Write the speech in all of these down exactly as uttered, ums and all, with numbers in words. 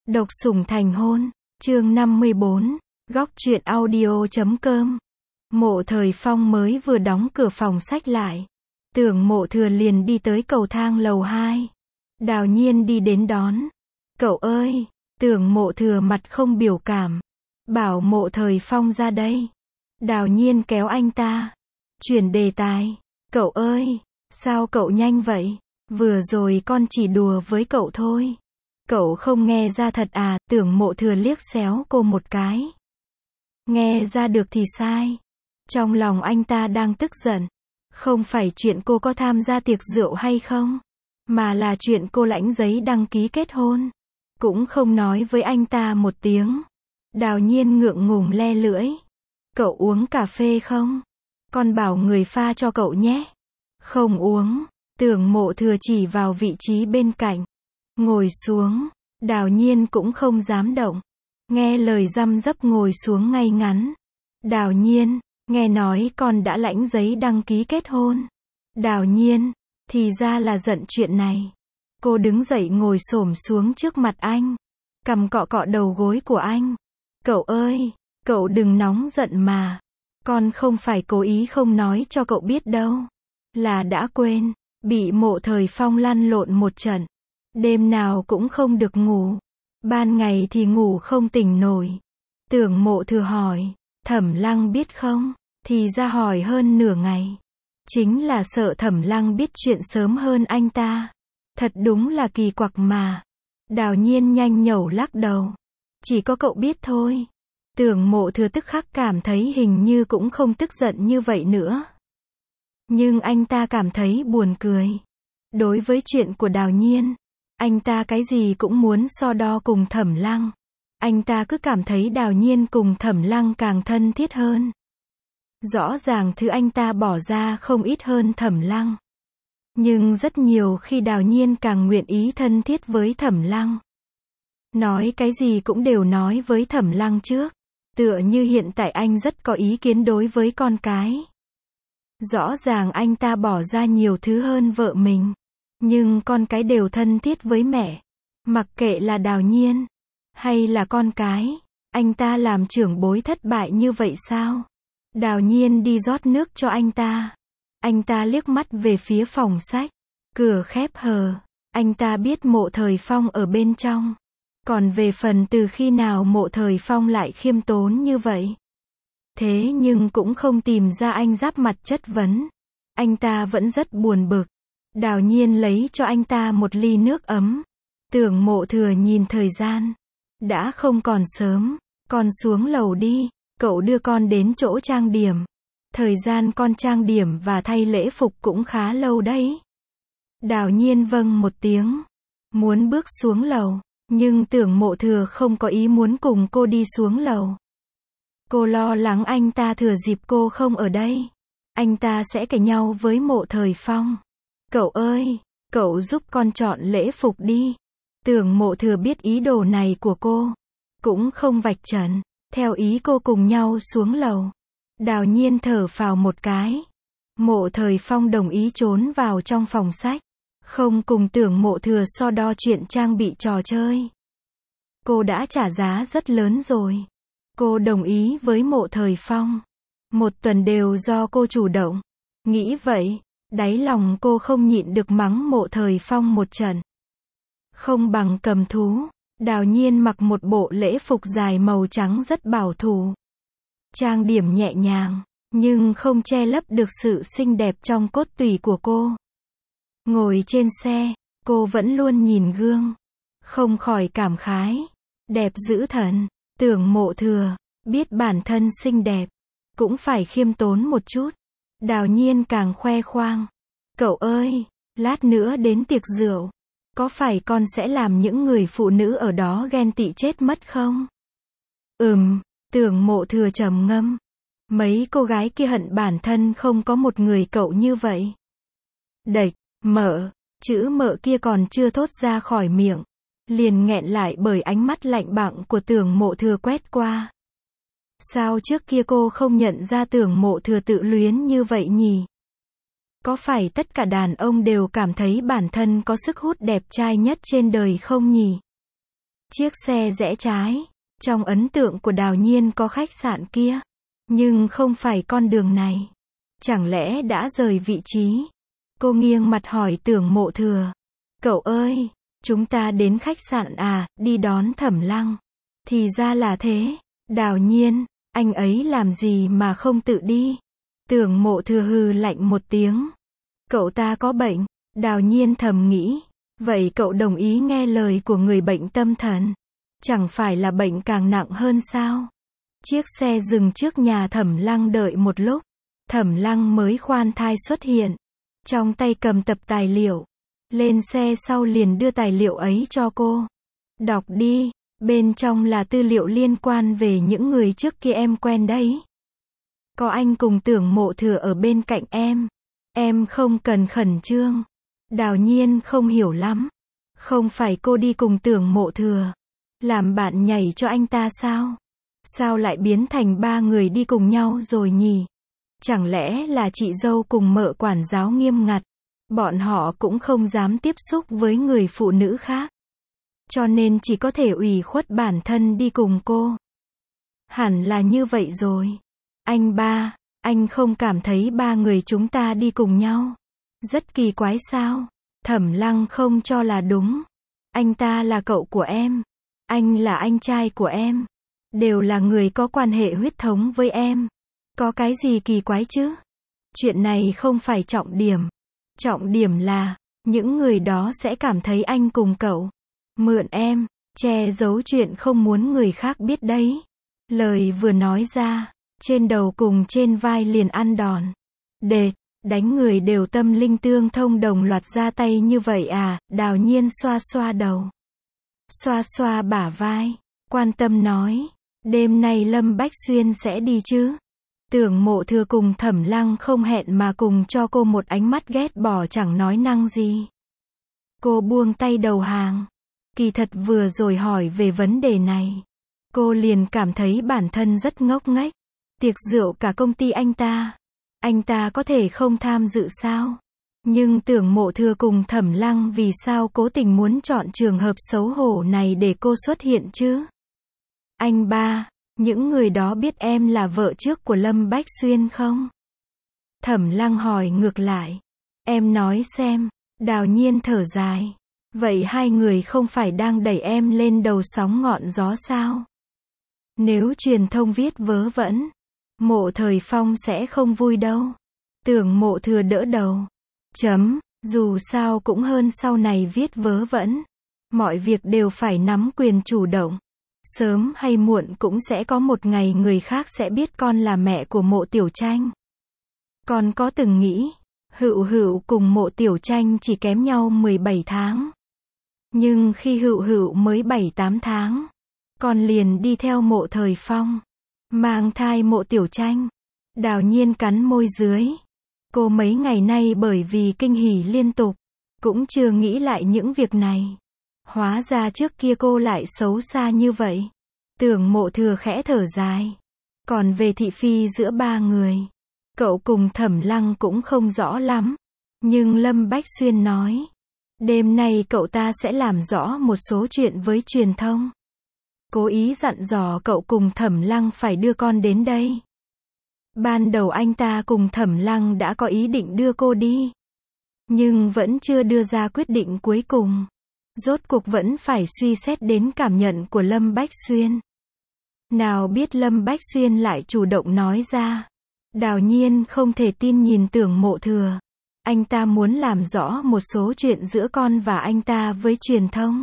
Độc sủng thành hôn, chương năm mươi bốn, góc truyện audio chấm com. Mộ Thời Phong mới vừa đóng cửa phòng sách lại. Tưởng Mộ Thừa liền đi tới cầu thang lầu hai. Đào Nhiên đi đến đón. Cậu ơi, Tưởng Mộ Thừa mặt không biểu cảm. Bảo Mộ Thời Phong ra đây. Đào Nhiên kéo anh ta. Chuyển đề tài. Cậu ơi, sao cậu nhanh vậy? Vừa rồi con chỉ đùa với cậu thôi. Cậu không nghe ra thật à? Tưởng Mộ Thừa liếc xéo cô một cái. Nghe ra được thì sai. Trong lòng anh ta đang tức giận. Không phải chuyện cô có tham gia tiệc rượu hay không, mà là chuyện cô lãnh giấy đăng ký kết hôn. Cũng không nói với anh ta một tiếng. Đào Nhiên ngượng ngùng le lưỡi. Cậu uống cà phê không? Con bảo người pha cho cậu nhé. Không uống. Tưởng Mộ Thừa chỉ vào vị trí bên cạnh. Ngồi xuống. Đào Nhiên cũng không dám động. Nghe lời răm rắp ngồi xuống ngay ngắn. Đào Nhiên, nghe nói con đã lãnh giấy đăng ký kết hôn. Đào Nhiên, thì ra là giận chuyện này. Cô đứng dậy ngồi xổm xuống trước mặt anh. Cầm cọ cọ đầu gối của anh. Cậu ơi, cậu đừng nóng giận mà. Con không phải cố ý không nói cho cậu biết đâu. Là đã quên, bị Mộ Thời Phong lăn lộn một trận. Đêm nào cũng không được ngủ. Ban ngày thì ngủ không tỉnh nổi. Tưởng Mộ Thừa hỏi, Thẩm Lăng biết không? Thì ra hỏi hơn nửa ngày. Chính là sợ Thẩm Lăng biết chuyện sớm hơn anh ta. Thật đúng là kỳ quặc mà. Đào Nhiên nhanh nhẩu lắc đầu. Chỉ có cậu biết thôi. Tưởng Mộ Thừa tức khắc cảm thấy hình như cũng không tức giận như vậy nữa. Nhưng anh ta cảm thấy buồn cười. Đối với chuyện của Đào Nhiên, anh ta cái gì cũng muốn so đo cùng Thẩm Lăng. Anh ta cứ cảm thấy Đào Nhiên cùng Thẩm Lăng càng thân thiết hơn. Rõ ràng thứ anh ta bỏ ra không ít hơn Thẩm Lăng. Nhưng rất nhiều khi Đào Nhiên càng nguyện ý thân thiết với Thẩm Lăng. Nói cái gì cũng đều nói với Thẩm Lăng trước. Tựa như hiện tại anh rất có ý kiến đối với con cái. Rõ ràng anh ta bỏ ra nhiều thứ hơn vợ mình. Nhưng con cái đều thân thiết với mẹ. Mặc kệ là Đào Nhiên hay là con cái, anh ta làm trưởng bối thất bại như vậy sao? Đào Nhiên đi rót nước cho anh ta. Anh ta liếc mắt về phía phòng sách. Cửa khép hờ. Anh ta biết Mộ Thời Phong ở bên trong. Còn về phần từ khi nào Mộ Thời Phong lại khiêm tốn như vậy. Thế nhưng cũng không tìm ra anh giáp mặt chất vấn. Anh ta vẫn rất buồn bực. Đào Nhiên lấy cho anh ta một ly nước ấm. Tưởng Mộ Thừa nhìn thời gian. Đã không còn sớm. Con xuống lầu đi. Cậu đưa con đến chỗ trang điểm. Thời gian con trang điểm và thay lễ phục cũng khá lâu đấy. Đào Nhiên vâng một tiếng. Muốn bước xuống lầu. Nhưng Tưởng Mộ Thừa không có ý muốn cùng cô đi xuống lầu. Cô lo lắng anh ta thừa dịp cô không ở đây. Anh ta sẽ cãi nhau với Mộ Thời Phong. Cậu ơi, cậu giúp con chọn lễ phục đi. Tưởng Mộ Thừa biết ý đồ này của cô. Cũng không vạch trần. Theo ý cô cùng nhau xuống lầu. Đào Nhiên thở phào một cái. Mộ Thời Phong đồng ý trốn vào trong phòng sách. Không cùng Tưởng Mộ Thừa so đo chuyện trang bị trò chơi. Cô đã trả giá rất lớn rồi. Cô đồng ý với Mộ Thời Phong. Một tuần đều do cô chủ động. Nghĩ vậy, đáy lòng cô không nhịn được mắng Mộ Thời Phong một trận. Không bằng cầm thú. Đào Nhiên mặc một bộ lễ phục dài màu trắng rất bảo thủ. Trang điểm nhẹ nhàng, nhưng không che lấp được sự xinh đẹp trong cốt tủy của cô. Ngồi trên xe, cô vẫn luôn nhìn gương. Không khỏi cảm khái. Đẹp dữ thần. Tưởng Mộ Thừa, biết bản thân xinh đẹp. Cũng phải khiêm tốn một chút. Đào Nhiên càng khoe khoang. Cậu ơi, lát nữa đến tiệc rượu. Có phải con sẽ làm những người phụ nữ ở đó ghen tị chết mất không? Ừm, Tưởng Mộ Thừa trầm ngâm. Mấy cô gái kia hận bản thân không có một người cậu như vậy. Đệch, mợ, chữ mợ kia còn chưa thốt ra khỏi miệng. Liền nghẹn lại bởi ánh mắt lạnh bặng của Tưởng Mộ Thừa quét qua. Sao trước kia cô không nhận ra Tưởng Mộ Thừa tự luyến như vậy nhỉ? Có phải tất cả đàn ông đều cảm thấy bản thân có sức hút đẹp trai nhất trên đời không nhỉ? Chiếc xe rẽ trái. Trong ấn tượng của Đào Nhiên có khách sạn kia. Nhưng không phải con đường này. Chẳng lẽ đã rời vị trí? Cô nghiêng mặt hỏi Tưởng Mộ Thừa. Cậu ơi, chúng ta đến khách sạn à, đi đón Thẩm Lăng. Thì ra là thế. Đào Nhiên, anh ấy làm gì mà không tự đi? Tưởng Mộ Thừa hừ lạnh một tiếng. Cậu ta có bệnh. Đào Nhiên thầm nghĩ. Vậy cậu đồng ý nghe lời của người bệnh tâm thần? Chẳng phải là bệnh càng nặng hơn sao? Chiếc xe dừng trước nhà Thẩm Lăng đợi một lúc. Thẩm Lăng mới khoan thai xuất hiện. Trong tay cầm tập tài liệu. Lên xe sau liền đưa tài liệu ấy cho cô. Đọc đi, bên trong là tư liệu liên quan về những người trước kia em quen đấy. Có anh cùng Tưởng Mộ Thừa ở bên cạnh em. Em không cần khẩn trương. Đào Nhiên không hiểu lắm. Không phải cô đi cùng Tưởng Mộ Thừa. Làm bạn nhảy cho anh ta sao? Sao lại biến thành ba người đi cùng nhau rồi nhỉ? Chẳng lẽ là chị dâu cùng mợ quản giáo nghiêm ngặt? Bọn họ cũng không dám tiếp xúc với người phụ nữ khác. Cho nên chỉ có thể ủy khuất bản thân đi cùng cô. Hẳn là như vậy rồi. Anh ba, anh không cảm thấy ba người chúng ta đi cùng nhau rất kỳ quái sao? Thẩm Lăng không cho là đúng. Anh ta là cậu của em. Anh là anh trai của em. Đều là người có quan hệ huyết thống với em. Có cái gì kỳ quái chứ? Chuyện này không phải trọng điểm. Trọng điểm là, những người đó sẽ cảm thấy anh cùng cậu mượn em, che giấu chuyện không muốn người khác biết đấy. Lời vừa nói ra, trên đầu cùng trên vai liền ăn đòn. Đệt, đánh người đều tâm linh tương thông đồng loạt ra tay như vậy à? Đào Nhiên xoa xoa đầu. Xoa xoa bả vai, quan tâm nói. Đêm nay Lâm Bách Xuyên sẽ đi chứ? Tưởng Mộ Thừa cùng Thẩm Lăng không hẹn mà cùng cho cô một ánh mắt ghét bỏ chẳng nói năng gì. Cô buông tay đầu hàng. Kỳ thật vừa rồi hỏi về vấn đề này. Cô liền cảm thấy bản thân rất ngốc nghếch. Tiệc rượu cả công ty anh ta. Anh ta có thể không tham dự sao? Nhưng Tưởng Mộ Thừa cùng Thẩm Lăng vì sao cố tình muốn chọn trường hợp xấu hổ này để cô xuất hiện chứ? Anh ba, những người đó biết em là vợ trước của Lâm Bách Xuyên không? Thẩm Lăng hỏi ngược lại. Em nói xem. Đào Nhiên thở dài. Vậy hai người không phải đang đẩy em lên đầu sóng ngọn gió sao? Nếu truyền thông viết vớ vẩn, Mộ Thời Phong sẽ không vui đâu. Tưởng Mộ Thừa đỡ đầu. Chấm, dù sao cũng hơn sau này viết vớ vẩn. Mọi việc đều phải nắm quyền chủ động. Sớm hay muộn cũng sẽ có một ngày người khác sẽ biết con là mẹ của Mộ Tiểu Tranh. Con có từng nghĩ, Hựu Hựu cùng Mộ Tiểu Tranh chỉ kém nhau mười bảy tháng. Nhưng khi Hựu Hựu mới bảy tám tháng, con liền đi theo Mộ Thời Phong, mang thai Mộ Tiểu Tranh. Đào Nhiên cắn môi dưới. Cô mấy ngày nay bởi vì kinh hỉ liên tục, cũng chưa nghĩ lại những việc này. Hóa ra trước kia cô lại xấu xa như vậy. Tưởng Mộ Thừa khẽ thở dài. Còn về thị phi giữa ba người, cậu cùng Thẩm Lăng cũng không rõ lắm. Nhưng Lâm Bách Xuyên nói, đêm nay cậu ta sẽ làm rõ một số chuyện với truyền thông. Cố ý dặn dò cậu cùng Thẩm Lăng phải đưa con đến đây. Ban đầu anh ta cùng Thẩm Lăng đã có ý định đưa cô đi, nhưng vẫn chưa đưa ra quyết định cuối cùng. Rốt cuộc vẫn phải suy xét đến cảm nhận của Lâm Bách Xuyên. Nào biết Lâm Bách Xuyên lại chủ động nói ra. Đào Nhiên không thể tin nhìn Tưởng Mộ Thừa. Anh ta muốn làm rõ một số chuyện giữa con và anh ta với truyền thông.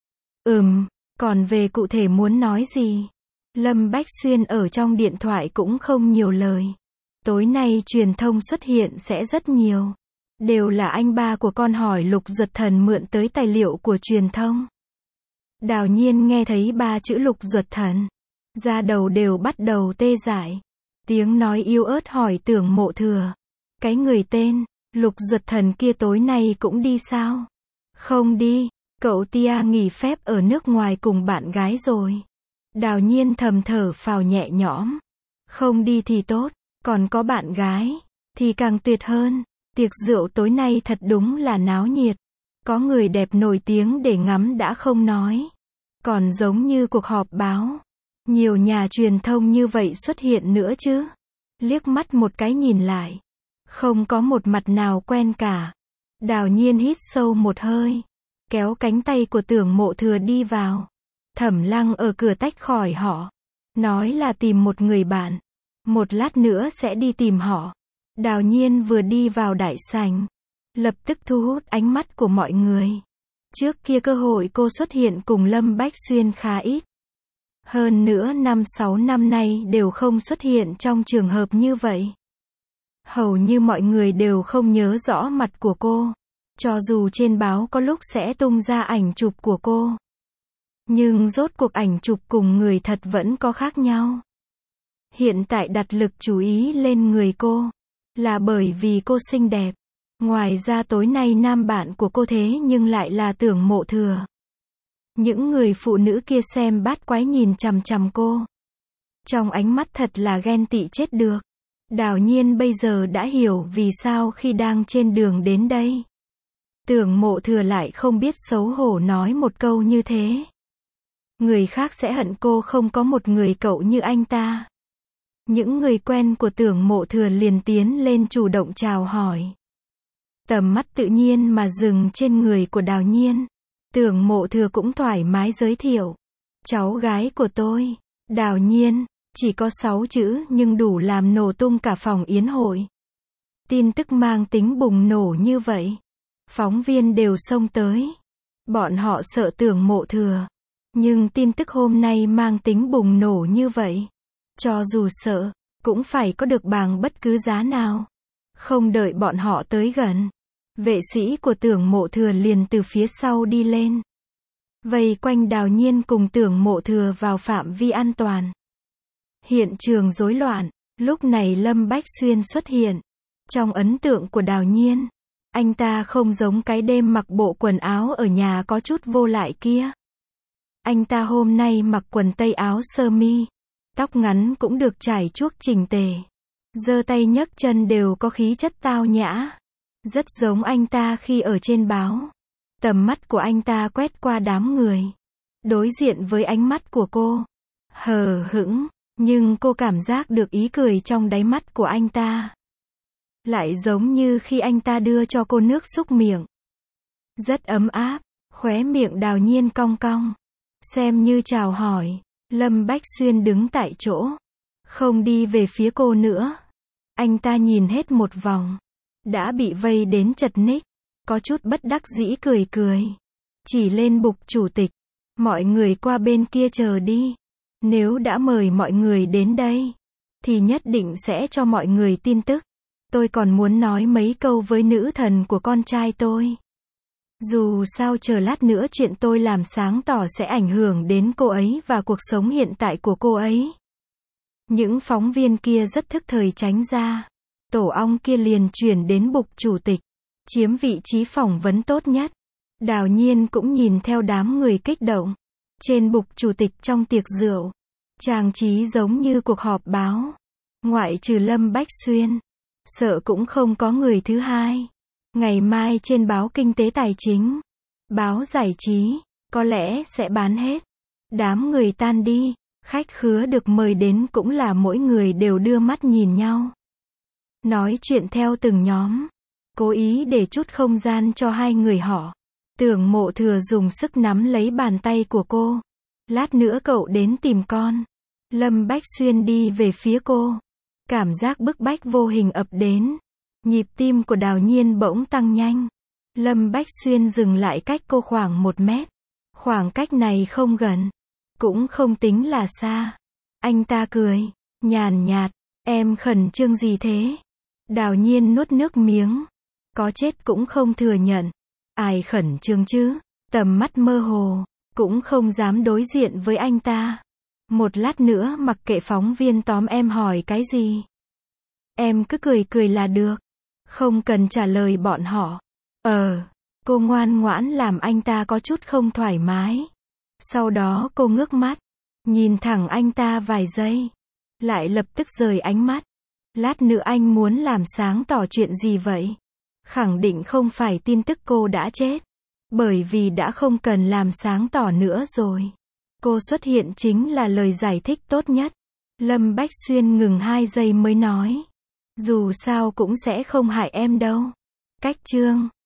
Ừm, còn về cụ thể muốn nói gì? Lâm Bách Xuyên ở trong điện thoại cũng không nhiều lời. Tối nay truyền thông xuất hiện sẽ rất nhiều. Đều là anh ba của con hỏi Lục Duật Thần mượn tới tài liệu của truyền thông. Đào Nhiên nghe thấy ba chữ Lục Duật Thần, da đầu đều bắt đầu tê dại. Tiếng nói yếu ớt hỏi Tưởng Mộ Thừa. Cái người tên Lục Duật Thần kia tối nay cũng đi sao? Không đi, cậu tia nghỉ phép ở nước ngoài cùng bạn gái rồi. Đào Nhiên thầm thở phào nhẹ nhõm. Không đi thì tốt, còn có bạn gái thì càng tuyệt hơn. Tiệc rượu tối nay thật đúng là náo nhiệt. Có người đẹp nổi tiếng để ngắm đã không nói. Còn giống như cuộc họp báo. Nhiều nhà truyền thông như vậy xuất hiện nữa chứ. Liếc mắt một cái nhìn lại. Không có một mặt nào quen cả. Đào Nhiên hít sâu một hơi. Kéo cánh tay của Tưởng Mộ Thừa đi vào. Thẩm Lăng ở cửa tách khỏi họ. Nói là tìm một người bạn. Một lát nữa sẽ đi tìm họ. Đào Nhiên vừa đi vào đại sảnh. Lập tức thu hút ánh mắt của mọi người. Trước kia cơ hội cô xuất hiện cùng Lâm Bách Xuyên khá ít. Hơn nữa năm sáu năm nay đều không xuất hiện trong trường hợp như vậy. Hầu như mọi người đều không nhớ rõ mặt của cô. Cho dù trên báo có lúc sẽ tung ra ảnh chụp của cô. Nhưng rốt cuộc ảnh chụp cùng người thật vẫn có khác nhau. Hiện tại đặt lực chú ý lên người cô. Là bởi vì cô xinh đẹp. Ngoài ra tối nay nam bạn của cô thế nhưng lại là Tưởng Mộ Thừa. Những người phụ nữ kia xem bát quái nhìn chằm chằm cô. Trong ánh mắt thật là ghen tị chết được. Đào Nhiên bây giờ đã hiểu vì sao khi đang trên đường đến đây. Tưởng Mộ Thừa lại không biết xấu hổ nói một câu như thế. Người khác sẽ hận cô không có một người cậu như anh ta. Những người quen của Tưởng Mộ Thừa liền tiến lên chủ động chào hỏi. Tầm mắt tự nhiên mà dừng trên người của Đào Nhiên. Tưởng Mộ Thừa cũng thoải mái giới thiệu. Cháu gái của tôi, Đào Nhiên, chỉ có sáu chữ nhưng đủ làm nổ tung cả phòng yến hội. Tin tức mang tính bùng nổ như vậy. Phóng viên đều xông tới. Bọn họ sợ Tưởng Mộ Thừa. Nhưng tin tức hôm nay mang tính bùng nổ như vậy. Cho dù sợ, cũng phải có được bằng bất cứ giá nào. Không đợi bọn họ tới gần. Vệ sĩ của Tưởng Mộ Thừa liền từ phía sau đi lên. Vây quanh Đào Nhiên cùng Tưởng Mộ Thừa vào phạm vi an toàn. Hiện trường rối loạn. Lúc này Lâm Bách Xuyên xuất hiện. Trong ấn tượng của Đào Nhiên, anh ta không giống cái đêm mặc bộ quần áo ở nhà có chút vô lại kia. Anh ta hôm nay mặc quần tây áo sơ mi. Tóc ngắn cũng được chải chuốt chỉnh tề. Giơ tay nhấc chân đều có khí chất tao nhã. Rất giống anh ta khi ở trên báo. Tầm mắt của anh ta quét qua đám người. Đối diện với ánh mắt của cô. Hờ hững, nhưng cô cảm giác được ý cười trong đáy mắt của anh ta. Lại giống như khi anh ta đưa cho cô nước súc miệng. Rất ấm áp, khóe miệng Đào Nhiên cong cong. Xem như chào hỏi. Lâm Bách Xuyên đứng tại chỗ. Không đi về phía cô nữa. Anh ta nhìn hết một vòng. Đã bị vây đến chật ních. Có chút bất đắc dĩ cười cười. Chỉ lên bục chủ tịch. Mọi người qua bên kia chờ đi. Nếu đã mời mọi người đến đây, thì nhất định sẽ cho mọi người tin tức. Tôi còn muốn nói mấy câu với nữ thần của con trai tôi. Dù sao chờ lát nữa chuyện tôi làm sáng tỏ sẽ ảnh hưởng đến cô ấy và cuộc sống hiện tại của cô ấy. Những phóng viên kia rất thức thời tránh ra. Tổ ong kia liền chuyển đến bục chủ tịch. Chiếm vị trí phỏng vấn tốt nhất. Đào Nhiên cũng nhìn theo đám người kích động. Trên bục chủ tịch trong tiệc rượu. Trang trí giống như cuộc họp báo. Ngoại trừ Lâm Bách Xuyên. Sợ cũng không có người thứ hai. Ngày mai trên báo Kinh tế Tài chính. Báo Giải trí. Có lẽ sẽ bán hết. Đám người tan đi. Khách khứa được mời đến cũng là mỗi người đều đưa mắt nhìn nhau. Nói chuyện theo từng nhóm. Cố ý để chút không gian cho hai người họ. Tưởng Mộ Thừa dùng sức nắm lấy bàn tay của cô. Lát nữa cậu đến tìm con. Lâm Bách Xuyên đi về phía cô. Cảm giác bức bách vô hình ập đến. Nhịp tim của Đào Nhiên bỗng tăng nhanh. Lâm Bách Xuyên dừng lại cách cô khoảng một mét. Khoảng cách này không gần. Cũng không tính là xa. Anh ta cười. Nhàn nhạt. Em khẩn trương gì thế? Đào Nhiên nuốt nước miếng. Có chết cũng không thừa nhận. Ai khẩn trương chứ? Tầm mắt mơ hồ. Cũng không dám đối diện với anh ta. Một lát nữa mặc kệ phóng viên tóm em hỏi cái gì. Em cứ cười cười là được. Không cần trả lời bọn họ. Ờ. Cô ngoan ngoãn làm anh ta có chút không thoải mái. Sau đó cô ngước mắt. Nhìn thẳng anh ta vài giây. Lại lập tức rời ánh mắt. Lát nữa anh muốn làm sáng tỏ chuyện gì vậy? Khẳng định không phải tin tức cô đã chết. Bởi vì đã không cần làm sáng tỏ nữa rồi. Cô xuất hiện chính là lời giải thích tốt nhất. Lâm Bách Xuyên ngừng hai giây mới nói. Dù sao cũng sẽ không hại em đâu. Cách chương